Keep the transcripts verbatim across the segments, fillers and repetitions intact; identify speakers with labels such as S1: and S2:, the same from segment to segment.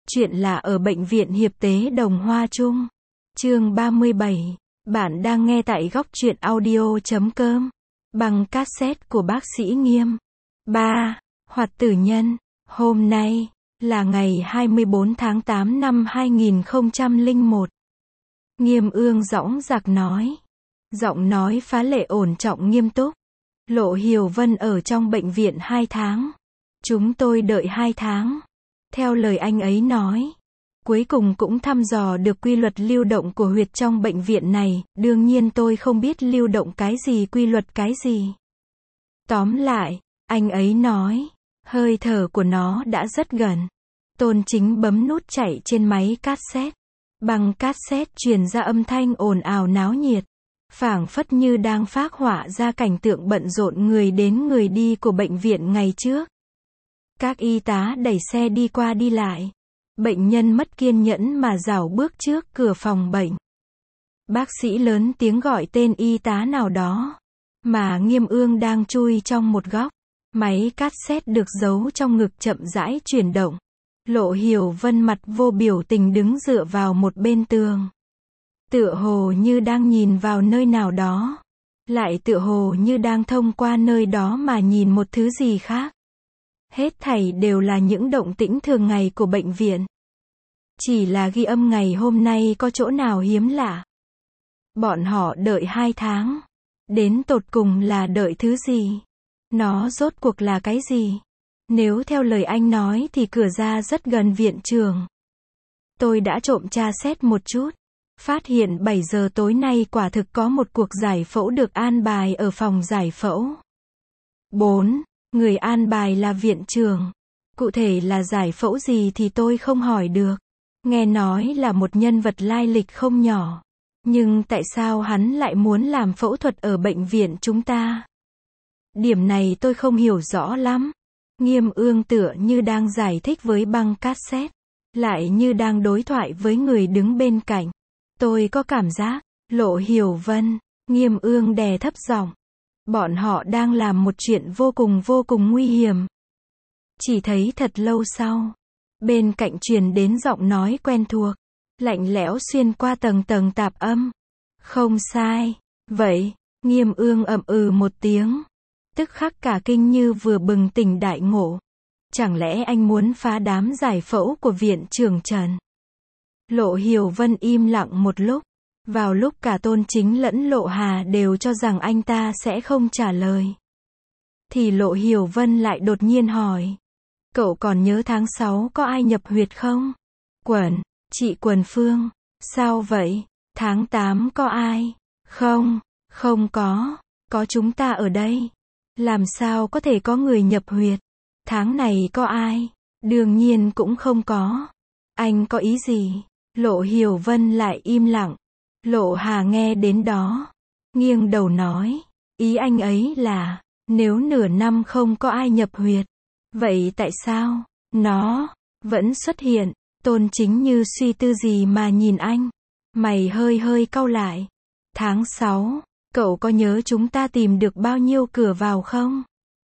S1: Chuyện là ở Bệnh viện Hiệp Tế Đồng Hoa Trung. Chương ba mươi bảy. Bạn đang nghe tại góc truyện audio chấm com. Bằng cassette của bác sĩ Nghiêm. ba. Hoạt tử nhân. Hôm nay là ngày hai mươi bốn tháng tám năm hai nghìn không trăm lẻ một. Nghiêm Ương dõng dạc nói. Giọng nói phá lệ ổn trọng nghiêm túc. Lộ Hiểu Vân ở trong bệnh viện hai tháng. Chúng tôi đợi hai tháng. Theo lời anh ấy nói, cuối cùng cũng thăm dò được quy luật lưu động của huyệt trong bệnh viện này, đương nhiên tôi không biết lưu động cái gì, quy luật cái gì. Tóm lại, anh ấy nói, hơi thở của nó đã rất gần. Tôn Chính bấm nút chạy trên máy cassette. Bằng cassette truyền ra âm thanh ồn ào náo nhiệt, phảng phất như đang phác họa ra cảnh tượng bận rộn người đến người đi của bệnh viện ngày trước. Các y tá đẩy xe đi qua đi lại. Bệnh nhân mất kiên nhẫn mà rảo bước trước cửa phòng bệnh. Bác sĩ lớn tiếng gọi tên y tá nào đó. Mà Nghiêm Ương đang chui trong một góc. Máy cassette được giấu trong ngực chậm rãi chuyển động. Lộ Hiểu Vân mặt vô biểu tình đứng dựa vào một bên tường. Tựa hồ như đang nhìn vào nơi nào đó. Lại tựa hồ như đang thông qua nơi đó mà nhìn một thứ gì khác. Hết thảy đều là những động tĩnh thường ngày của bệnh viện. Chỉ là ghi âm ngày hôm nay có chỗ nào hiếm lạ. Bọn họ đợi hai tháng. Đến tột cùng là đợi thứ gì? Nó rốt cuộc là cái gì? Nếu theo lời anh nói thì cửa ra rất gần viện trường. Tôi đã trộm tra xét một chút. Phát hiện bảy giờ tối nay quả thực có một cuộc giải phẫu được an bài ở phòng giải phẫu. bốn. Người an bài là viện trưởng. Cụ thể là giải phẫu gì thì tôi không hỏi được. Nghe nói là một nhân vật lai lịch không nhỏ. Nhưng tại sao hắn lại muốn làm phẫu thuật ở bệnh viện chúng ta? Điểm này tôi không hiểu rõ lắm. Nghiêm Ương tựa như đang giải thích với băng cassette. Lại như đang đối thoại với người đứng bên cạnh. Tôi có cảm giác, Lộ Hiểu Vân, Nghiêm Ương đè thấp giọng. Bọn họ đang làm một chuyện vô cùng vô cùng nguy hiểm. Chỉ thấy thật lâu sau, bên cạnh truyền đến giọng nói quen thuộc, lạnh lẽo xuyên qua tầng tầng tạp âm. Không sai. Vậy, Nghiêm Ương ậm ừ một tiếng. Tức khắc cả kinh như vừa bừng tỉnh đại ngộ. Chẳng lẽ anh muốn phá đám giải phẫu của viện trưởng Trần? Lộ Hiểu Vân im lặng một lúc. Vào lúc cả Tôn Chính lẫn Lộ Hà đều cho rằng anh ta sẽ không trả lời. Thì Lộ Hiểu Vân lại đột nhiên hỏi. Cậu còn nhớ tháng sáu có ai nhập huyệt không? Quẩn, chị Quần Phương. Sao vậy? Tháng tám có ai? Không, không có. Có chúng ta ở đây. Làm sao có thể có người nhập huyệt? Tháng này có ai? Đương nhiên cũng không có. Anh có ý gì? Lộ Hiểu Vân lại im lặng. Lộ Hà nghe đến đó, nghiêng đầu nói, ý anh ấy là, nếu nửa năm không có ai nhập huyệt, vậy tại sao, nó, vẫn xuất hiện? Tôn Chính như suy tư gì mà nhìn anh, mày hơi hơi cau lại. Tháng sáu, cậu có nhớ chúng ta tìm được bao nhiêu cửa vào không?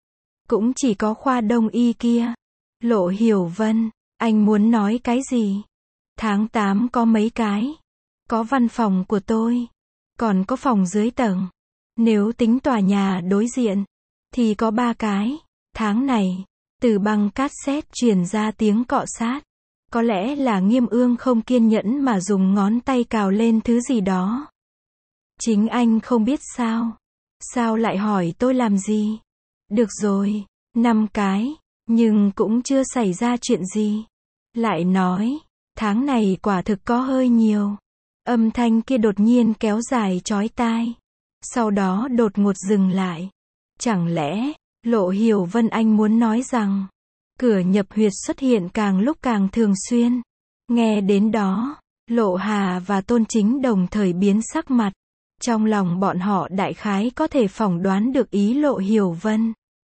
S1: Cũng chỉ có khoa đông y kia. Lộ Hiểu Vân, anh muốn nói cái gì? Tháng tám có mấy cái? Có văn phòng của tôi, còn có phòng dưới tầng. Nếu tính tòa nhà đối diện, thì có ba cái. Tháng này, từ băng cassette truyền ra tiếng cọ sát. Có lẽ là Nghiêm Ương không kiên nhẫn mà dùng ngón tay cào lên thứ gì đó. Chính anh không biết sao? Sao lại hỏi tôi làm gì? Được rồi, năm cái, nhưng cũng chưa xảy ra chuyện gì. Lại nói, tháng này quả thực có hơi nhiều. Âm thanh kia đột nhiên kéo dài chói tai. Sau đó đột ngột dừng lại. Chẳng lẽ, Lộ Hiểu Vân anh muốn nói rằng, cửa nhập huyệt xuất hiện càng lúc càng thường xuyên. Nghe đến đó, Lộ Hà và Tôn Chính đồng thời biến sắc mặt. Trong lòng bọn họ đại khái có thể phỏng đoán được ý Lộ Hiểu Vân.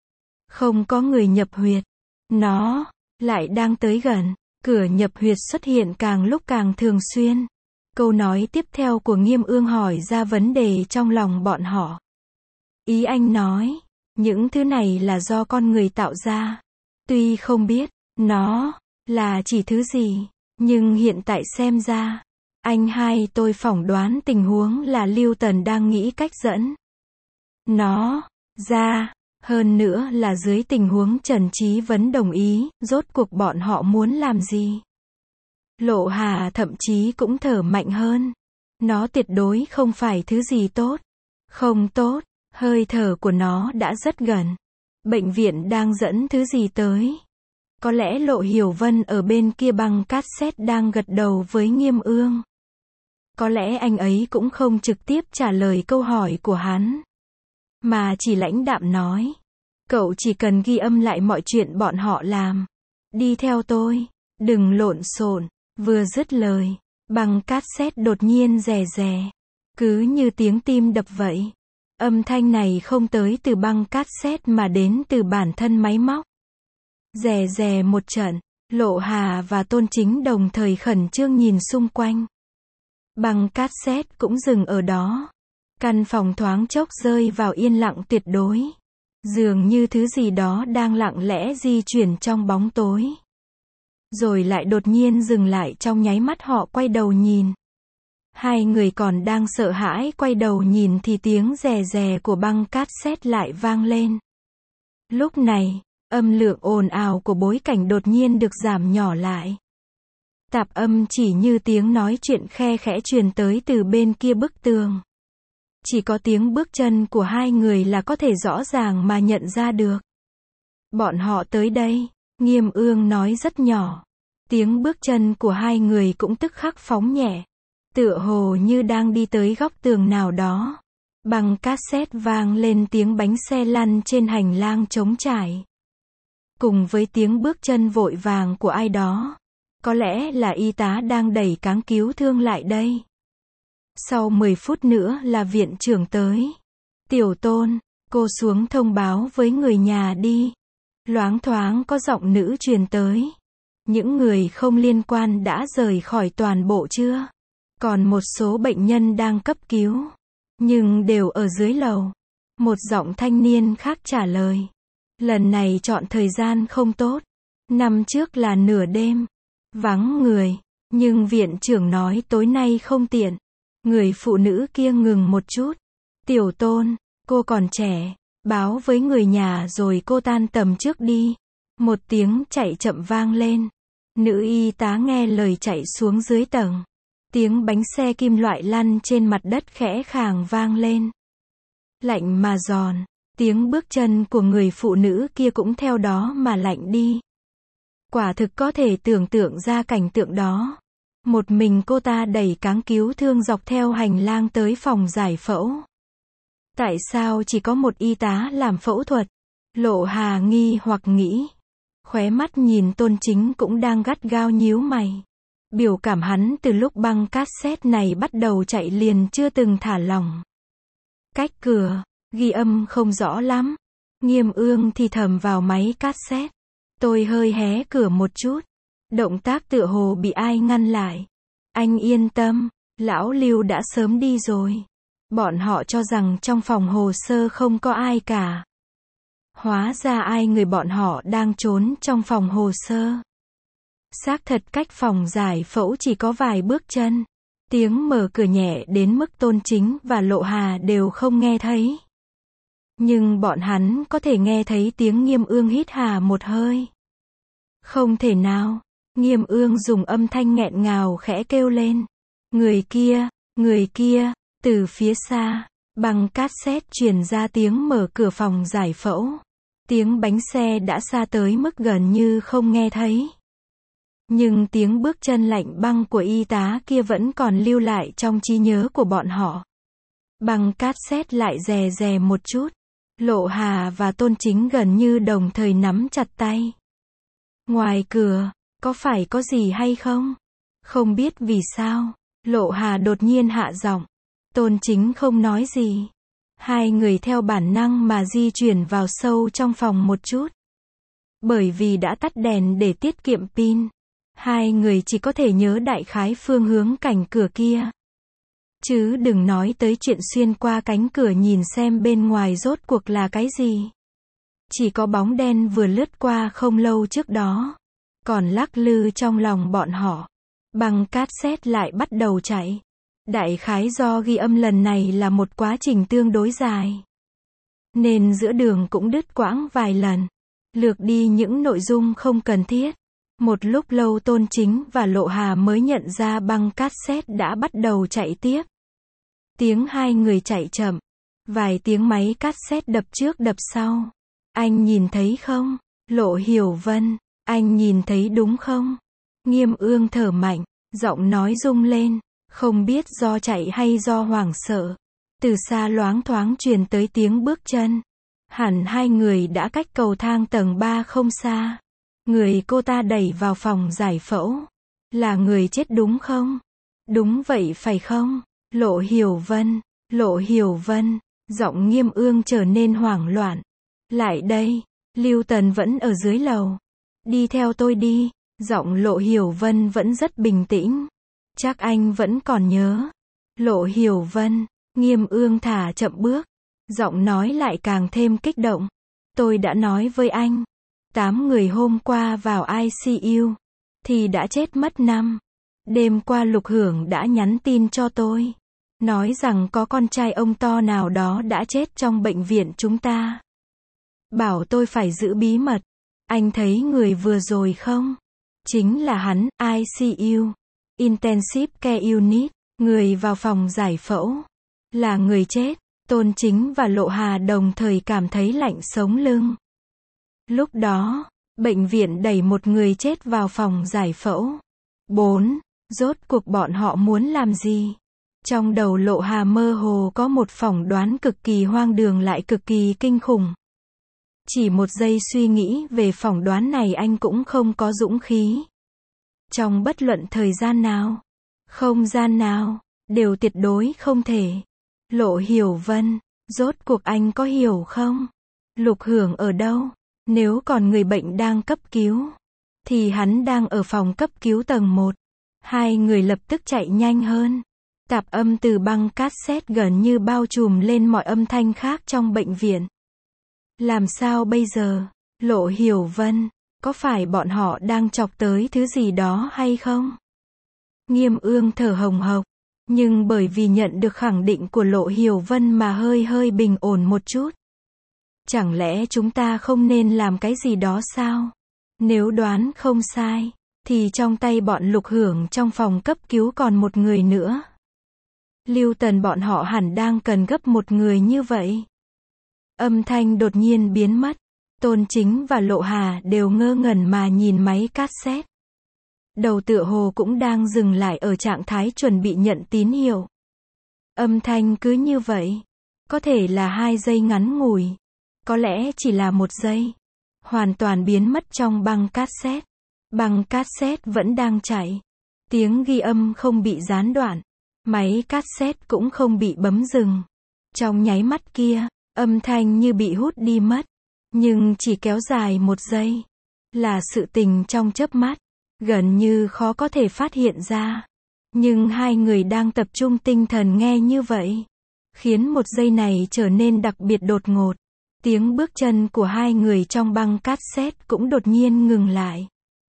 S1: Không có người nhập huyệt. Nó, lại đang tới gần. Cửa nhập huyệt xuất hiện càng lúc càng thường xuyên. Câu nói tiếp theo của Nghiêm Ương hỏi ra vấn đề trong lòng bọn họ. Ý anh nói, những thứ này là do con người tạo ra. Tuy không biết, nó, là chỉ thứ gì, nhưng hiện tại xem ra, anh hai tôi phỏng đoán tình huống là Lưu Tần đang nghĩ cách dẫn nó ra, hơn nữa là dưới tình huống Trần Chí Vấn đồng ý, rốt cuộc bọn họ muốn làm gì. Lộ Hà thậm chí cũng thở mạnh hơn. Nó tuyệt đối không phải thứ gì tốt. Không tốt, hơi thở của nó đã rất gần. Bệnh viện đang dẫn thứ gì tới. Có lẽ Lộ Hiểu Vân ở bên kia băng cassette đang gật đầu với Nghiêm Ương. Có lẽ anh ấy cũng không trực tiếp trả lời câu hỏi của hắn, mà chỉ lãnh đạm nói. Cậu chỉ cần ghi âm lại mọi chuyện bọn họ làm. Đi theo tôi, đừng lộn xộn. Vừa dứt lời, băng cassette đột nhiên rè rè. Cứ như tiếng tim đập vậy. Âm thanh này không tới từ băng cassette mà đến từ bản thân máy móc. Rè rè một trận, Lộ Hà và Tôn Chính đồng thời khẩn trương nhìn xung quanh. Băng cassette cũng dừng ở đó. Căn phòng thoáng chốc rơi vào yên lặng tuyệt đối. Dường như thứ gì đó đang lặng lẽ di chuyển trong bóng tối. Rồi lại đột nhiên dừng lại trong nháy mắt họ quay đầu nhìn. Hai người còn đang sợ hãi quay đầu nhìn thì tiếng rè rè của băng cassette lại vang lên. Lúc này, âm lượng ồn ào của bối cảnh đột nhiên được giảm nhỏ lại. Tạp âm chỉ như tiếng nói chuyện khe khẽ truyền tới từ bên kia bức tường. Chỉ có tiếng bước chân của hai người là có thể rõ ràng mà nhận ra được. Bọn họ tới đây, Nghiêm Ương nói rất nhỏ. Tiếng bước chân của hai người cũng tức khắc phóng nhẹ. Tựa hồ như đang đi tới góc tường nào đó. Băng cassette vang lên tiếng bánh xe lăn trên hành lang trống trải. Cùng với tiếng bước chân vội vàng của ai đó. Có lẽ là y tá đang đẩy cáng cứu thương lại đây. Sau mười phút nữa là viện trưởng tới. Tiểu Tôn, cô xuống thông báo với người nhà đi. Loáng thoáng có giọng nữ truyền tới. Những người không liên quan đã rời khỏi toàn bộ chưa? Còn một số bệnh nhân đang cấp cứu. Nhưng đều ở dưới lầu. Một giọng thanh niên khác trả lời. Lần này chọn thời gian không tốt. Năm trước là nửa đêm. Vắng người. Nhưng viện trưởng nói tối nay không tiện. Người phụ nữ kia ngừng một chút. Tiểu Tôn, cô còn trẻ. Báo với người nhà rồi cô tan tầm trước đi. Một tiếng chạy chậm vang lên. Nữ y tá nghe lời chạy xuống dưới tầng. Tiếng bánh xe kim loại lăn trên mặt đất khẽ khàng vang lên. Lạnh mà giòn. Tiếng bước chân của người phụ nữ kia cũng theo đó mà lạnh đi. Quả thực có thể tưởng tượng ra cảnh tượng đó. Một mình cô ta đẩy cáng cứu thương dọc theo hành lang tới phòng giải phẫu. Tại sao chỉ có một y tá làm phẫu thuật? Lộ Hà nghi hoặc nghĩ. Khóe mắt nhìn Tôn Chính cũng đang gắt gao nhíu mày. Biểu cảm hắn từ lúc băng cassette này bắt đầu chạy liền chưa từng thả lỏng. Cách cửa, ghi âm không rõ lắm. Nghiêm Ương thì thầm vào máy cassette. Tôi hơi hé cửa một chút. Động tác tựa hồ bị ai ngăn lại. Anh yên tâm, lão Lưu đã sớm đi rồi. Bọn họ cho rằng trong phòng hồ sơ không có ai cả. Hóa ra ai người bọn họ đang trốn trong phòng hồ sơ. Xác thật cách phòng giải phẫu chỉ có vài bước chân. Tiếng mở cửa nhẹ đến mức Tôn Chính và Lộ Hà đều không nghe thấy. Nhưng bọn hắn có thể nghe thấy tiếng Nghiêm Ương hít hà một hơi. Không thể nào. Nghiêm Ương dùng âm thanh nghẹn ngào khẽ kêu lên. Người kia, người kia, từ phía xa, băng cassette truyền ra tiếng mở cửa phòng giải phẫu. Tiếng bánh xe đã xa tới mức gần như không nghe thấy. Nhưng tiếng bước chân lạnh băng của y tá kia vẫn còn lưu lại trong trí nhớ của bọn họ. Băng cassette lại rè rè một chút. Lộ Hà và Tôn Chính gần như đồng thời nắm chặt tay. Ngoài cửa, có phải có gì hay không? Không biết vì sao, Lộ Hà đột nhiên hạ giọng. Tôn Chính không nói gì. Hai người theo bản năng mà di chuyển vào sâu trong phòng một chút. Bởi vì đã tắt đèn để tiết kiệm pin. Hai người chỉ có thể nhớ đại khái phương hướng cảnh cửa kia. Chứ đừng nói tới chuyện xuyên qua cánh cửa nhìn xem bên ngoài rốt cuộc là cái gì. Chỉ có bóng đen vừa lướt qua không lâu trước đó. còn lắc lư trong lòng bọn họ. Băng cassette lại bắt đầu chạy. Đại khái do ghi âm lần này là một quá trình tương đối dài, nên giữa đường cũng đứt quãng vài lần, lược đi những nội dung không cần thiết. Một lúc lâu Tôn Chính và Lộ Hà mới nhận ra băng cassette đã bắt đầu chạy tiếp. Tiếng hai người chạy chậm, vài tiếng máy cassette đập trước đập sau. Anh nhìn thấy không? Lộ Hiểu Vân, anh nhìn thấy đúng không? Nghiêm Ương thở mạnh, giọng nói rung lên, không biết do chạy hay do hoảng sợ. Từ xa loáng thoáng truyền tới tiếng bước chân. Hẳn hai người đã cách cầu thang tầng ba không xa. Người cô ta đẩy vào phòng giải phẫu là người chết đúng không? Đúng vậy phải không? Lộ Hiểu Vân, Lộ Hiểu Vân, giọng Nghiêm Ương trở nên hoảng loạn. Lại đây, Lưu Tần vẫn ở dưới lầu. Đi theo tôi đi, giọng Lộ Hiểu Vân vẫn rất bình tĩnh. Chắc anh vẫn còn nhớ. Lộ Hiểu Vân, Nghiêm Ương thả chậm bước, giọng nói lại càng thêm kích động. Tôi đã nói với anh, tám người hôm qua vào i xê u, thì đã chết mất năm. Đêm qua Lục Hưởng đã nhắn tin cho tôi, nói rằng có con trai ông to nào đó đã chết trong bệnh viện chúng ta. Bảo tôi phải giữ bí mật. Anh thấy người vừa rồi không? Chính là hắn, i xê u, Intensive Care Unit, người vào phòng giải phẫu. Là người chết. Tôn Chính và Lộ Hà đồng thời cảm thấy lạnh sống lưng. Lúc đó, bệnh viện đẩy một người chết vào phòng giải phẫu. bốn. Rốt cuộc bọn họ muốn làm gì? Trong đầu Lộ Hà mơ hồ có một phỏng đoán cực kỳ hoang đường lại cực kỳ kinh khủng. Chỉ một giây suy nghĩ về phỏng đoán này anh cũng không có dũng khí. Trong bất luận thời gian nào, không gian nào, đều tuyệt đối không thể. Lộ Hiểu Vân, rốt cuộc anh có hiểu không? Lục Hưởng ở đâu? Nếu còn người bệnh đang cấp cứu, thì hắn đang ở phòng cấp cứu tầng một. Hai người lập tức chạy nhanh hơn. Tạp âm từ băng cassette gần như bao trùm lên mọi âm thanh khác trong bệnh viện. Làm sao bây giờ? Lộ Hiểu Vân, có phải bọn họ đang chọc tới thứ gì đó hay không? Nghiêm Ương thở hồng hộc, nhưng bởi vì nhận được khẳng định của Lộ Hiểu Vân mà hơi hơi bình ổn một chút. Chẳng lẽ chúng ta không nên làm cái gì đó sao? Nếu đoán không sai, thì trong tay bọn Lục Hưởng trong phòng cấp cứu còn một người nữa. Lưu Tần bọn họ hẳn đang cần gấp một người như vậy. Âm thanh đột nhiên biến mất. Tôn Chính và Lộ Hà đều ngơ ngẩn mà nhìn máy cassette. Đầu tựa hồ cũng đang dừng lại ở trạng thái chuẩn bị nhận tín hiệu. Âm thanh cứ như vậy. Có thể là hai giây ngắn ngủi. Có lẽ chỉ là một giây. Hoàn toàn biến mất trong băng cassette. Băng cassette vẫn đang chạy. Tiếng ghi âm không bị gián đoạn. Máy cassette cũng không bị bấm dừng. Trong nháy mắt kia, âm thanh như bị hút đi mất. Nhưng chỉ kéo dài một giây. Là sự tình trong chớp mắt. Gần như khó có thể phát hiện ra. Nhưng hai người đang tập trung tinh thần nghe như vậy. Khiến một giây này trở nên đặc biệt đột ngột. Tiếng bước chân của hai người trong băng cassette cũng đột nhiên ngừng lại.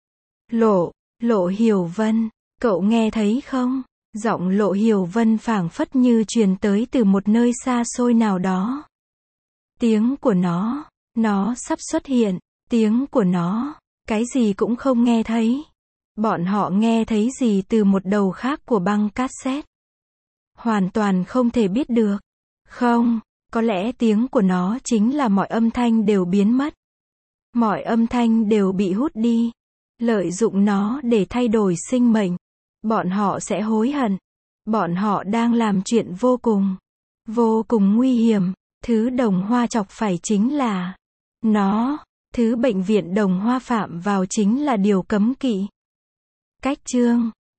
S1: Lộ, Lộ Hiểu Vân, cậu nghe thấy không? Giọng Lộ Hiểu Vân phảng phất như truyền tới từ một nơi xa xôi nào đó. Tiếng của nó, nó sắp xuất hiện, tiếng của nó, cái gì cũng không nghe thấy. Bọn họ nghe thấy gì từ một đầu khác của băng cassette? Hoàn toàn không thể biết được. Không, có lẽ tiếng của nó chính là mọi âm thanh đều biến mất. Mọi âm thanh đều bị hút đi. Lợi dụng nó để thay đổi sinh mệnh. Bọn họ sẽ hối hận. Bọn họ đang làm chuyện vô cùng, vô cùng nguy hiểm. Thứ Đồng Hoa chọc phải chính là nó. Thứ bệnh viện Đồng Hoa phạm vào chính là điều cấm kỵ. Cách chương